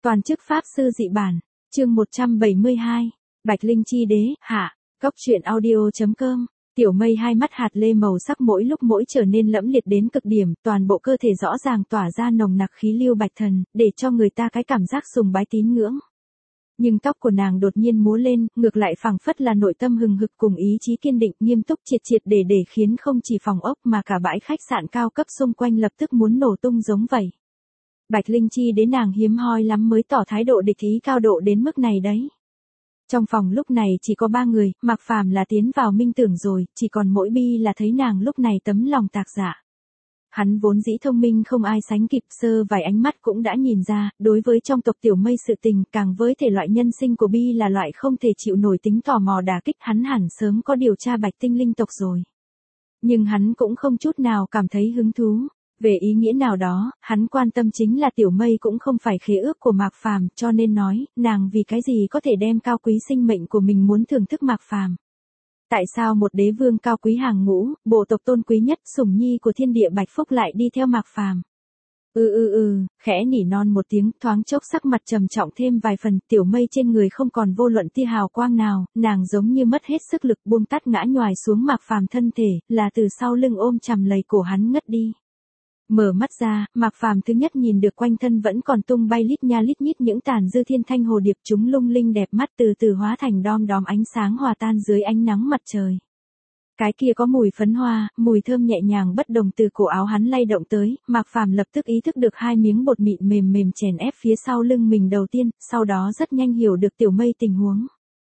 Toàn chức Pháp sư dị bản, chương 172, Bạch Linh Chi đế, hạ, Cốc truyện audio.com. Tiểu Mây hai mắt hạt lê màu sắc mỗi lúc mỗi trở nên lẫm liệt đến cực điểm, toàn bộ cơ thể rõ ràng tỏa ra nồng nặc khí lưu bạch thần, để cho người ta cái cảm giác sùng bái tín ngưỡng. Nhưng tóc của nàng đột nhiên múa lên, ngược lại phảng phất là nội tâm hừng hực cùng ý chí kiên định, nghiêm túc triệt để khiến không chỉ phòng ốc mà cả bãi khách sạn cao cấp xung quanh lập tức muốn nổ tung giống vậy. Bạch Linh Chi đến nàng hiếm hoi lắm mới tỏ thái độ địch ý cao độ đến mức này đấy. Trong phòng lúc này chỉ có 3 người, Mạc Phàm là tiến vào minh tưởng rồi, chỉ còn mỗi Bi là thấy nàng lúc này tấm lòng tạc dạ. Hắn vốn dĩ thông minh không ai sánh kịp, sơ vài ánh mắt cũng đã nhìn ra, đối với trong tộc Tiểu Mây sự tình, càng với thể loại nhân sinh của Bi là loại không thể chịu nổi tính tò mò đả kích, hắn hẳn sớm có điều tra Bạch Tinh linh tộc rồi. Nhưng hắn cũng không chút nào cảm thấy hứng thú. Về ý nghĩa nào đó, hắn quan tâm chính là Tiểu Mây cũng không phải khế ước của Mạc Phàm, cho nên nói, nàng vì cái gì có thể đem cao quý sinh mệnh của mình muốn thưởng thức Mạc Phàm. Tại sao một đế vương cao quý hàng ngũ, bộ tộc tôn quý nhất, sủng nhi của thiên địa Bạch Phúc lại đi theo Mạc Phàm? Khẽ nỉ non một tiếng, thoáng chốc sắc mặt trầm trọng thêm vài phần, Tiểu Mây trên người không còn vô luận tia hào quang nào, nàng giống như mất hết sức lực buông tắt ngã nhoài xuống Mạc Phàm thân thể, là từ sau lưng ôm chầm lấy cổ hắn ngất đi. Mở mắt ra, Mạc Phàm thứ nhất nhìn được quanh thân vẫn còn tung bay lít nha lít nhít những tàn dư thiên thanh hồ điệp, chúng lung linh đẹp mắt từ từ hóa thành đom đóm ánh sáng hòa tan dưới ánh nắng mặt trời. Cái kia có mùi phấn hoa, mùi thơm nhẹ nhàng bất đồng từ cổ áo hắn lay động tới, Mạc Phàm lập tức ý thức được 2 miếng bột mịn mềm mềm chèn ép phía sau lưng mình đầu tiên, sau đó rất nhanh hiểu được Tiểu Mây tình huống.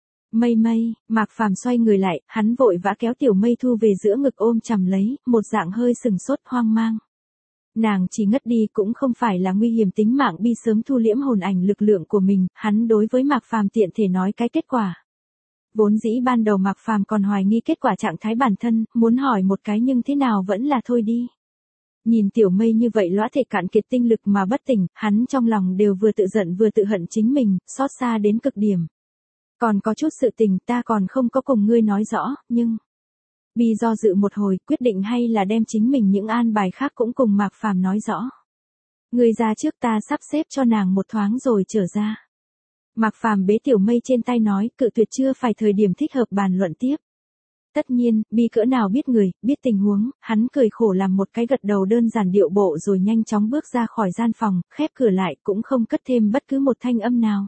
Mây, Mạc Phàm xoay người lại, hắn vội vã kéo Tiểu Mây thu về giữa ngực ôm chầm lấy, một dạng hơi sừng sốt hoang mang. Nàng chỉ ngất đi cũng không phải là nguy hiểm tính mạng, Bi sớm thu liễm hồn ảnh lực lượng của mình, hắn đối với Mạc Phàm tiện thể nói cái kết quả. Vốn dĩ ban đầu Mạc Phàm còn hoài nghi kết quả trạng thái bản thân, muốn hỏi một cái nhưng thế nào vẫn là thôi đi. Nhìn Tiểu Mây như vậy lõa thể cạn kiệt tinh lực mà bất tỉnh, hắn trong lòng đều vừa tự giận vừa tự hận chính mình, xót xa đến cực điểm. Còn có chút sự tình ta còn không có cùng ngươi nói rõ, nhưng... Bi do dự một hồi, quyết định hay là đem chính mình những an bài khác cũng cùng Mạc Phàm nói rõ. Ngươi ra trước, ta sắp xếp cho nàng một thoáng rồi trở ra. Mạc Phàm bế Tiểu Mây trên tay nói, cự tuyệt chưa phải thời điểm thích hợp bàn luận tiếp. Tất nhiên, Bi cỡ nào biết người, biết tình huống, hắn cười khổ làm một cái gật đầu đơn giản điệu bộ rồi nhanh chóng bước ra khỏi gian phòng, khép cửa lại cũng không cất thêm bất cứ một thanh âm nào.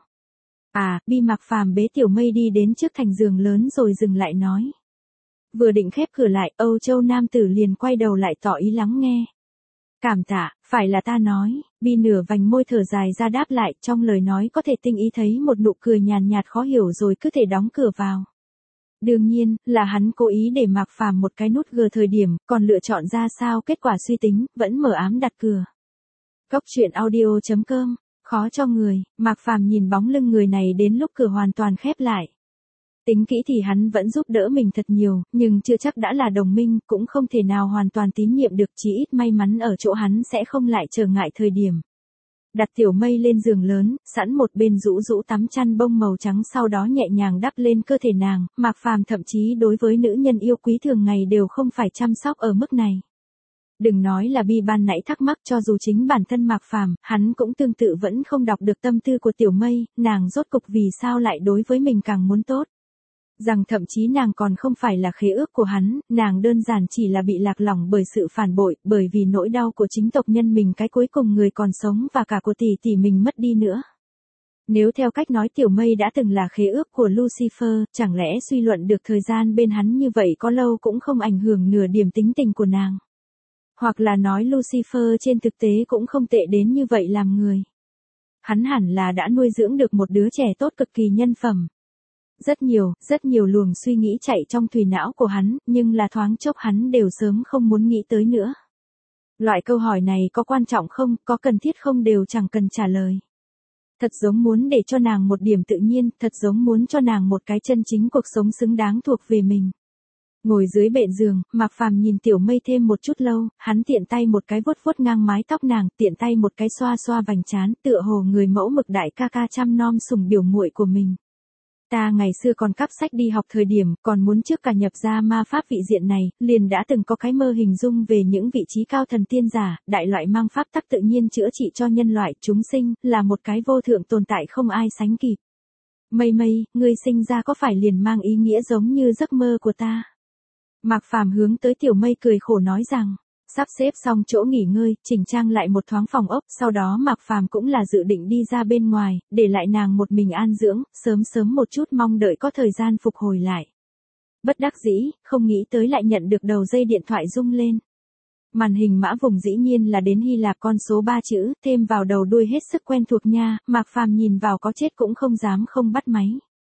Bi Mạc Phàm bế Tiểu Mây đi đến trước thành giường lớn rồi dừng lại nói. Vừa định khép cửa lại, Âu Châu nam tử liền quay đầu lại tỏ ý lắng nghe. Cảm tạ, phải là ta nói, Bi nửa vành môi thở dài ra đáp lại, trong lời nói có thể tinh ý thấy một nụ cười nhàn nhạt khó hiểu rồi cứ thể đóng cửa vào. Đương nhiên, là hắn cố ý để Mạc Phàm một cái nút gờ thời điểm, còn lựa chọn ra sao kết quả suy tính, vẫn mở ám đặt cửa. Cốc truyện audio.com, khó cho người, Mạc Phàm nhìn bóng lưng người này đến lúc cửa hoàn toàn khép lại. Tính kỹ thì hắn vẫn giúp đỡ mình thật nhiều, nhưng chưa chắc đã là đồng minh, cũng không thể nào hoàn toàn tín nhiệm được, chỉ ít may mắn ở chỗ hắn sẽ không lại trở ngại thời điểm. Đặt Tiểu Mây lên giường lớn, sẵn một bên rũ tắm chăn bông màu trắng sau đó nhẹ nhàng đắp lên cơ thể nàng, Mạc Phàm thậm chí đối với nữ nhân yêu quý thường ngày đều không phải chăm sóc ở mức này. Đừng nói là Bi ban nãy thắc mắc, cho dù chính bản thân Mạc Phàm, hắn cũng tương tự vẫn không đọc được tâm tư của Tiểu Mây, nàng rốt cục vì sao lại đối với mình càng muốn tốt. Rằng thậm chí nàng còn không phải là khế ước của hắn, nàng đơn giản chỉ là bị lạc lõng bởi sự phản bội, bởi vì nỗi đau của chính tộc nhân mình, cái cuối cùng người còn sống và cả của tỷ mình mất đi nữa. Nếu theo cách nói Tiểu Mây đã từng là khế ước của Lucifer, chẳng lẽ suy luận được thời gian bên hắn như vậy có lâu cũng không ảnh hưởng nửa điểm tính tình của nàng. Hoặc là nói Lucifer trên thực tế cũng không tệ đến như vậy làm người. Hắn hẳn là đã nuôi dưỡng được một đứa trẻ tốt cực kỳ nhân phẩm. Rất nhiều luồng suy nghĩ chạy trong thùy não của hắn, nhưng là thoáng chốc hắn đều sớm không muốn nghĩ tới nữa. Loại câu hỏi này có quan trọng không, có cần thiết không đều chẳng cần trả lời. Thật giống muốn để cho nàng một điểm tự nhiên, thật giống muốn cho nàng một cái chân chính cuộc sống xứng đáng thuộc về mình. Ngồi dưới bệ giường, Mạc Phàm nhìn Tiểu Mây thêm một chút lâu, hắn tiện tay một cái vuốt ngang mái tóc nàng, tiện tay một cái xoa vành trán, tựa hồ người mẫu mực đại ca ca chăm nom sủng biểu muội của mình. Ta ngày xưa còn cắp sách đi học thời điểm, còn muốn trước cả nhập ra ma pháp vị diện này, liền đã từng có cái mơ hình dung về những vị trí cao thần tiên giả, đại loại mang pháp tắc tự nhiên chữa trị cho nhân loại, chúng sinh, là một cái vô thượng tồn tại không ai sánh kịp. Mây mây, ngươi sinh ra có phải liền mang ý nghĩa giống như giấc mơ của ta? Mạc Phàm hướng tới Tiểu Mây cười khổ nói rằng, sắp xếp xong chỗ nghỉ ngơi, chỉnh trang lại một thoáng phòng ốc, sau đó Mạc Phàm cũng là dự định đi ra bên ngoài, để lại nàng một mình an dưỡng, sớm sớm một chút mong đợi có thời gian phục hồi lại. Bất đắc dĩ, không nghĩ tới lại nhận được đầu dây điện thoại rung lên. Màn hình mã vùng dĩ nhiên là đến Hy Lạp con số 3 chữ, thêm vào đầu đuôi hết sức quen thuộc nha, Mạc Phàm nhìn vào có chết cũng không dám không bắt máy.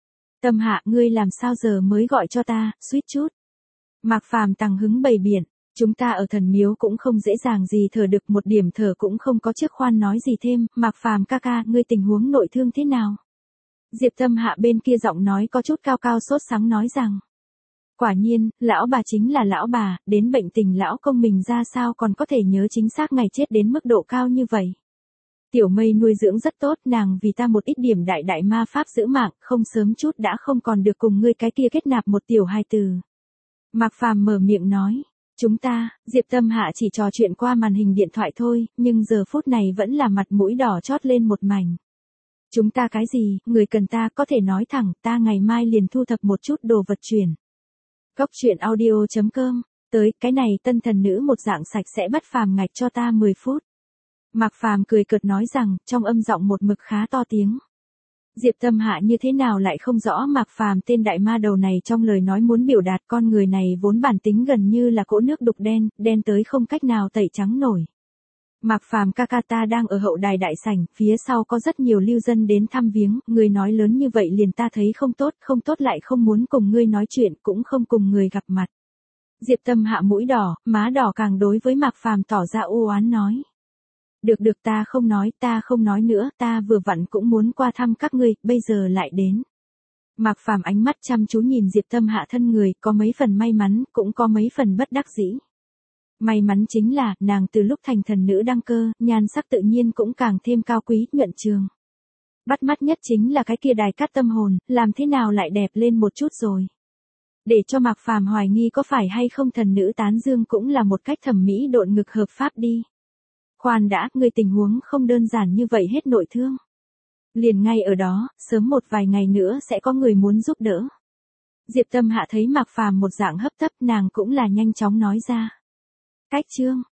Tâm Hạ, ngươi làm sao giờ mới gọi cho ta, suýt chút. Mạc Phàm tằng hứng bày biện, chúng ta ở thần miếu cũng không dễ dàng gì thở được, một điểm thở cũng không có, trước khoan nói gì thêm, Mạc Phàm ca ca, ngươi tình huống nội thương thế nào? Diệp Tâm Hạ bên kia giọng nói có chút cao cao sốt sắng nói rằng, quả nhiên, lão bà chính là lão bà, đến bệnh tình lão công mình ra sao còn có thể nhớ chính xác ngày chết đến mức độ cao như vậy. Tiểu Mây nuôi dưỡng rất tốt, nàng vì ta một ít điểm đại ma pháp giữ mạng, không sớm chút đã không còn được cùng ngươi cái kia kết nạp một tiểu hài từ. Mạc Phàm mở miệng nói, chúng ta, Diệp Tâm Hạ chỉ trò chuyện qua màn hình điện thoại thôi, nhưng giờ phút này vẫn là mặt mũi đỏ chót lên một mảnh. Chúng ta cái gì, người cần ta có thể nói thẳng, ta ngày mai liền thu thập một chút đồ vật chuyển. Góc truyện audio.com, tới, cái này tân thần nữ một dạng sạch sẽ bắt Phàm ngạch cho ta 10 phút. Mạc Phàm cười cợt nói rằng, trong âm giọng một mực khá to tiếng. Diệp Tâm Hạ như thế nào lại không rõ Mạc Phàm tên đại ma đầu này trong lời nói muốn biểu đạt, con người này vốn bản tính gần như là cỗ nước đục đen, đen tới không cách nào tẩy trắng nổi. Mạc Phàm ca ca, ta đang ở hậu đài đại sảnh, phía sau có rất nhiều lưu dân đến thăm viếng, người nói lớn như vậy liền ta thấy không tốt lại không muốn cùng ngươi nói chuyện, cũng không cùng người gặp mặt. Diệp Tâm Hạ mũi đỏ, má đỏ càng đối với Mạc Phàm tỏ ra u oán nói. Được ta không nói nữa, ta vừa vặn cũng muốn qua thăm các ngươi, bây giờ lại đến. Mạc Phàm ánh mắt chăm chú nhìn Diệp Tâm Hạ thân người, có mấy phần may mắn, cũng có mấy phần bất đắc dĩ. May mắn chính là, nàng từ lúc thành thần nữ đăng cơ, nhan sắc tự nhiên cũng càng thêm cao quý, nhuận trường. Bắt mắt nhất chính là cái kia đài cát tâm hồn, làm thế nào lại đẹp lên một chút rồi. Để cho Mạc Phàm hoài nghi có phải hay không thần nữ tán dương cũng là một cách thẩm mỹ độn ngực hợp pháp đi. Khoan đã, người tình huống không đơn giản như vậy hết nội thương. Liền ngay ở đó, sớm một vài ngày nữa sẽ có người muốn giúp đỡ. Diệp Tâm Hạ thấy Mạc Phàm một dạng hấp tấp, nàng cũng là nhanh chóng nói ra. Cách chương.